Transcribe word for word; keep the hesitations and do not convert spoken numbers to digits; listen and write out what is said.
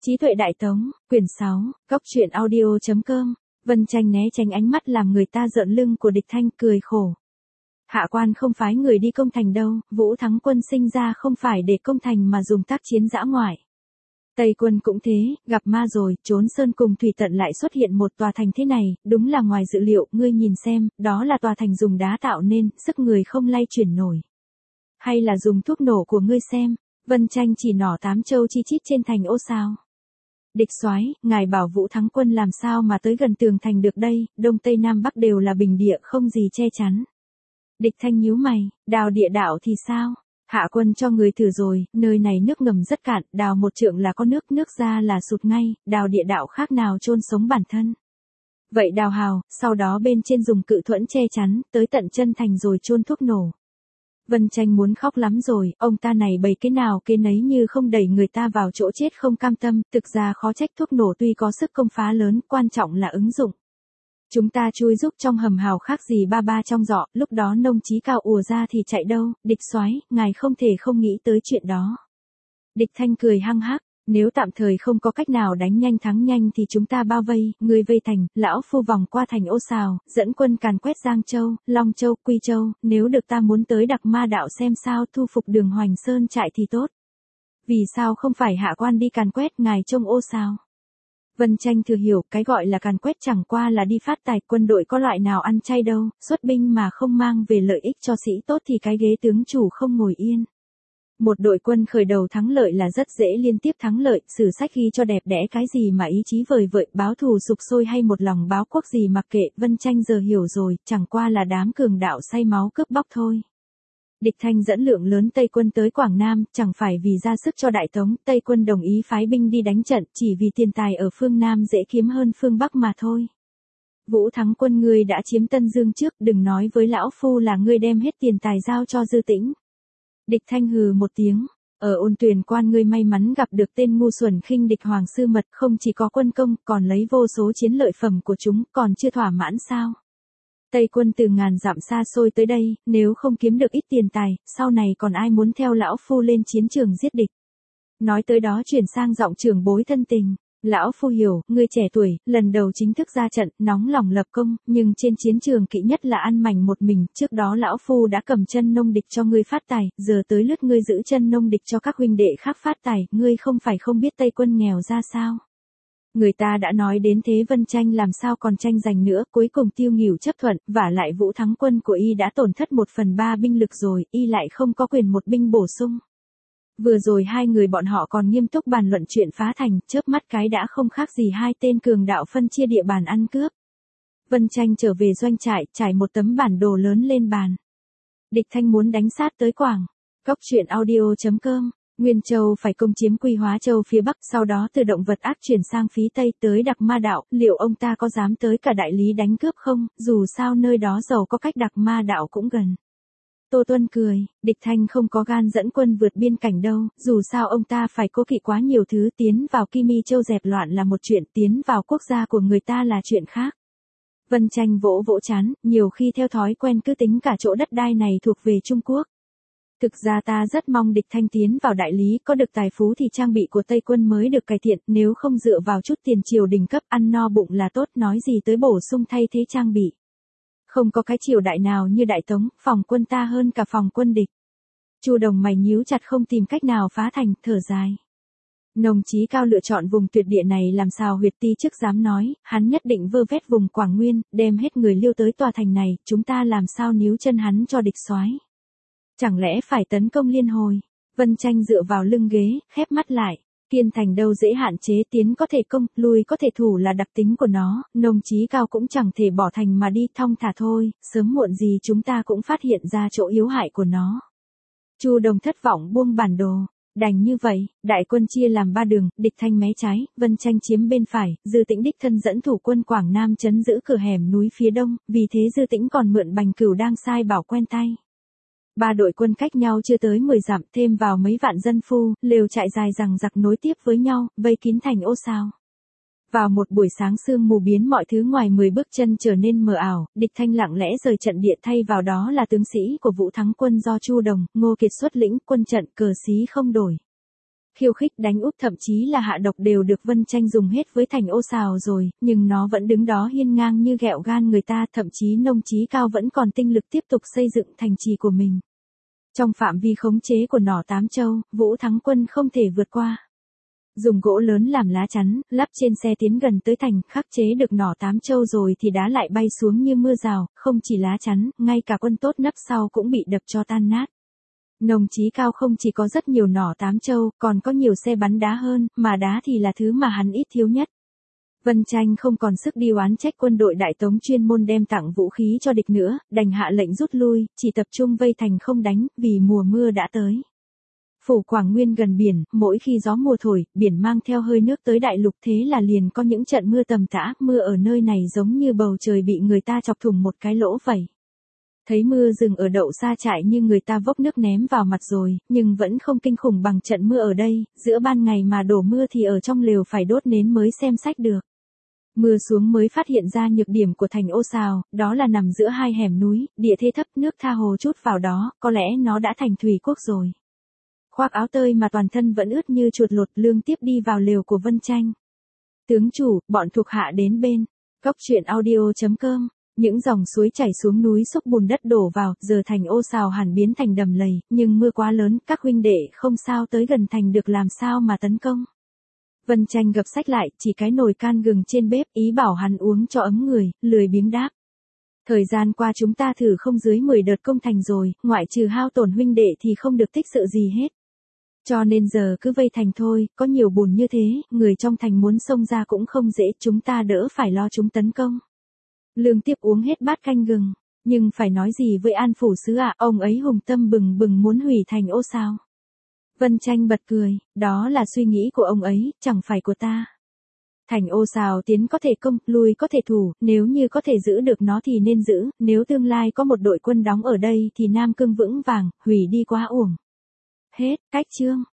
Trí tuệ đại tống, quyển sáu, góc truyện audio.com. Vân Tranh né tránh ánh mắt làm người ta rợn lưng của Địch Thanh, cười khổ. Hạ quan không phái người đi công thành đâu, Vũ Thắng Quân sinh ra không phải để công thành mà dùng tác chiến dã ngoại. Tây quân cũng thế, gặp ma rồi, trốn sơn cùng thủy tận lại xuất hiện một tòa thành thế này, đúng là ngoài dự liệu, ngươi nhìn xem, đó là tòa thành dùng đá tạo nên, sức người không lay chuyển nổi. Hay là dùng thuốc nổ của ngươi xem, Vân Tranh chỉ nỏ tám châu chi chít trên thành ô sao. Địch soái, ngài bảo Vũ Thắng Quân làm sao mà tới gần tường thành được đây, đông tây nam bắc đều là bình địa không gì che chắn. Địch Thanh nhíu mày, đào địa đạo thì sao? Hạ quân cho người thử rồi, nơi này nước ngầm rất cạn, đào một trượng là có nước, nước ra là sụt ngay, đào địa đạo khác nào chôn sống bản thân. Vậy đào hào, sau đó bên trên dùng cự thuẫn che chắn, tới tận chân thành rồi chôn thuốc nổ. Vân Tranh muốn khóc lắm rồi, ông ta này bày cái nào cái nấy như không đẩy người ta vào chỗ chết không cam tâm, thực ra khó trách thuốc nổ tuy có sức công phá lớn, quan trọng là ứng dụng. Chúng ta chui giúp trong hầm hào khác gì ba ba trong giọ, lúc đó nông chí cao ùa ra thì chạy đâu, Địch soái, ngài không thể không nghĩ tới chuyện đó. Địch Thanh cười hăng hắc, nếu tạm thời không có cách nào đánh nhanh thắng nhanh thì chúng ta bao vây, người vây thành, lão phu vòng qua thành ô xào, dẫn quân càn quét Giang Châu, Long Châu, Quy Châu, nếu được ta muốn tới Đặc Ma đạo xem sao thu phục Đường Hoành Sơn trại thì tốt. Vì sao không phải hạ quan đi càn quét ngài trông ô sao? Vân Tranh thừa hiểu, cái gọi là càn quét chẳng qua là đi phát tài, quân đội có loại nào ăn chay đâu, xuất binh mà không mang về lợi ích cho sĩ tốt thì cái ghế tướng chủ không ngồi yên. Một đội quân khởi đầu thắng lợi là rất dễ liên tiếp thắng lợi, sử sách ghi cho đẹp đẽ cái gì mà ý chí vời vợi, báo thù sục sôi hay một lòng báo quốc gì mặc kệ, Vân Tranh giờ hiểu rồi, chẳng qua là đám cường đạo say máu cướp bóc thôi. Địch Thanh dẫn lượng lớn Tây quân tới Quảng Nam, chẳng phải vì ra sức cho Đại Tống, Tây quân đồng ý phái binh đi đánh trận, chỉ vì tiền tài ở phương Nam dễ kiếm hơn phương Bắc mà thôi. Vũ Thắng Quân, ngươi đã chiếm Tân Dương trước, đừng nói với lão phu là ngươi đem hết tiền tài giao cho Dư Tĩnh. Địch Thanh hừ một tiếng, ở Ôn Tuyền Quan ngươi may mắn gặp được tên ngu xuẩn khinh địch Hoàng Sư Mật, không chỉ có quân công, còn lấy vô số chiến lợi phẩm của chúng, còn chưa thỏa mãn sao? Tây quân từ ngàn dặm xa xôi tới đây, nếu không kiếm được ít tiền tài, sau này còn ai muốn theo lão phu lên chiến trường giết địch. Nói tới đó chuyển sang giọng trưởng bối thân tình. Lão phu hiểu, ngươi trẻ tuổi, lần đầu chính thức ra trận, nóng lòng lập công, nhưng trên chiến trường kỵ nhất là ăn mảnh một mình, trước đó lão phu đã cầm chân nông địch cho ngươi phát tài, giờ tới lướt ngươi giữ chân nông địch cho các huynh đệ khác phát tài, ngươi không phải không biết Tây quân nghèo ra sao. Người ta đã nói đến thế, Vân Tranh làm sao còn tranh giành nữa, cuối cùng Tiêu Nghỉu chấp thuận, vả lại Vũ Thắng Quân của y đã tổn thất một phần ba binh lực rồi, y lại không có quyền một binh bổ sung. Vừa rồi hai người bọn họ còn nghiêm túc bàn luận chuyện phá thành, chớp mắt cái đã không khác gì hai tên cường đạo phân chia địa bàn ăn cướp. Vân Tranh trở về doanh trại, trải một tấm bản đồ lớn lên bàn. Địch Thanh muốn đánh sát tới Quảng. Góc truyện audio.com. Nguyên Châu phải công chiếm Quy Hóa Châu phía Bắc, sau đó từ động vật ác chuyển sang phía Tây tới Đặc Ma đạo, liệu ông ta có dám tới cả đại lý đánh cướp không, dù sao nơi đó giàu có cách Đặc Ma đạo cũng gần. Tô Tuân cười, Địch Thanh không có gan dẫn quân vượt biên cảnh đâu, dù sao ông ta phải cố kỵ quá nhiều thứ, tiến vào Kim Mi Châu dẹp loạn là một chuyện, tiến vào quốc gia của người ta là chuyện khác. Vân Tranh vỗ vỗ chán, nhiều khi theo thói quen cứ tính cả chỗ đất đai này thuộc về Trung Quốc. Thực ra ta rất mong Địch Thanh tiến vào đại lý, có được tài phú thì trang bị của Tây quân mới được cải thiện, nếu không dựa vào chút tiền triều đình cấp ăn no bụng là tốt, nói gì tới bổ sung thay thế trang bị. Không có cái triều đại nào như Đại Tống, phòng quân ta hơn cả phòng quân địch. Chu Đồng mày nhíu chặt không tìm cách nào phá thành, thở dài. Nông chí cao lựa chọn vùng tuyệt địa này làm sao huyệt ti chức dám nói, hắn nhất định vơ vét vùng Quảng Nguyên, đem hết người liêu tới tòa thành này, chúng ta làm sao níu chân hắn cho địch soái. Chẳng lẽ phải tấn công liên hồi? Vân Tranh dựa vào lưng ghế, khép mắt lại. Kiên thành đâu dễ hạn chế, tiến có thể công, lui có thể thủ là đặc tính của nó, nông chí cao cũng chẳng thể bỏ thành mà đi, thong thả thôi, sớm muộn gì chúng ta cũng phát hiện ra chỗ yếu hại của nó. Chu Đồng thất vọng buông bản đồ, đành như vậy, đại quân chia làm ba đường, Địch Thanh mé trái, Vân Tranh chiếm bên phải, Dư Tĩnh đích thân dẫn thủ quân Quảng Nam trấn giữ cửa hẻm núi phía đông, vì thế Dư Tĩnh còn mượn Bành Cửu đang sai bảo quen tay. Ba đội quân cách nhau chưa tới mười dặm, thêm vào mấy vạn dân phu, lều trại dài rằng giặc nối tiếp với nhau, vây kín thành ô sao. Vào một buổi sáng sương mù biến mọi thứ ngoài mười bước chân trở nên mờ ảo, Địch Thanh lặng lẽ rời trận địa, thay vào đó là tướng sĩ của Vũ Thắng Quân do Chu Đồng, Ngô Kiệt xuất lĩnh, quân trận cờ xí không đổi. Khiêu khích đánh úp thậm chí là hạ độc đều được Vân Tranh dùng hết với Thành Ô Sào rồi, nhưng nó vẫn đứng đó hiên ngang như ghẹo gan người ta, thậm chí Nông Chí Cao vẫn còn tinh lực tiếp tục xây dựng thành trì của mình. Trong phạm vi khống chế của nỏ Tám Châu, Vũ Thắng Quân không thể vượt qua. Dùng gỗ lớn làm lá chắn, lắp trên xe tiến gần tới thành, khắc chế được nỏ Tám Châu rồi thì đá lại bay xuống như mưa rào, không chỉ lá chắn, ngay cả quân tốt nấp sau cũng bị đập cho tan nát. Nông Chí Cao không chỉ có rất nhiều nỏ Tám Châu, còn có nhiều xe bắn đá hơn, mà đá thì là thứ mà hắn ít thiếu nhất. Vân Tranh không còn sức đi oán trách quân đội Đại Tống chuyên môn đem tặng vũ khí cho địch nữa, đành hạ lệnh rút lui, chỉ tập trung vây thành không đánh, vì mùa mưa đã tới. Phủ Quảng Nguyên gần biển, mỗi khi gió mùa thổi, biển mang theo hơi nước tới đại lục, thế là liền có những trận mưa tầm tã, mưa ở nơi này giống như bầu trời bị người ta chọc thủng một cái lỗ vậy. Thấy mưa rừng ở Đậu Sa Trại như người ta vốc nước ném vào mặt rồi, nhưng vẫn không kinh khủng bằng trận mưa ở đây, giữa ban ngày mà đổ mưa thì ở trong lều phải đốt nến mới xem sách được. Mưa xuống mới phát hiện ra nhược điểm của Thành Ô Sào, đó là nằm giữa hai hẻm núi, địa thế thấp, nước tha hồ chút vào đó, có lẽ nó đã thành thủy quốc rồi. Khoác áo tơi mà toàn thân vẫn ướt như chuột lột, Lương tiếp đi vào lều của Vân Tranh. Tướng chủ, bọn thuộc hạ đến bên. Góc truyện audio chấm com. Những dòng suối chảy xuống núi xúc bùn đất đổ vào, giờ Thành Ô Sào hẳn biến thành đầm lầy, nhưng mưa quá lớn, các huynh đệ không sao tới gần thành được, làm sao mà tấn công. Vân Tranh gập sách lại, chỉ cái nồi can gừng trên bếp, ý bảo hắn uống cho ấm người, lười biếng đáp. Thời gian qua chúng ta thử không dưới mười đợt công thành rồi, ngoại trừ hao tổn huynh đệ thì không được tích sự gì hết. Cho nên giờ cứ vây thành thôi, có nhiều bùn như thế, người trong thành muốn xông ra cũng không dễ, chúng ta đỡ phải lo chúng tấn công. Lương tiếp uống hết bát canh gừng, nhưng phải nói gì với An Phủ Sứ à, ông ấy hùng tâm bừng bừng muốn hủy Thành Ô sao. Vân Tranh bật cười, đó là suy nghĩ của ông ấy, chẳng phải của ta. Thành Ô Sào tiến có thể công, lui có thể thủ, nếu như có thể giữ được nó thì nên giữ, nếu tương lai có một đội quân đóng ở đây thì Nam Cương vững vàng, hủy đi quá uổng. Hết, cách chương.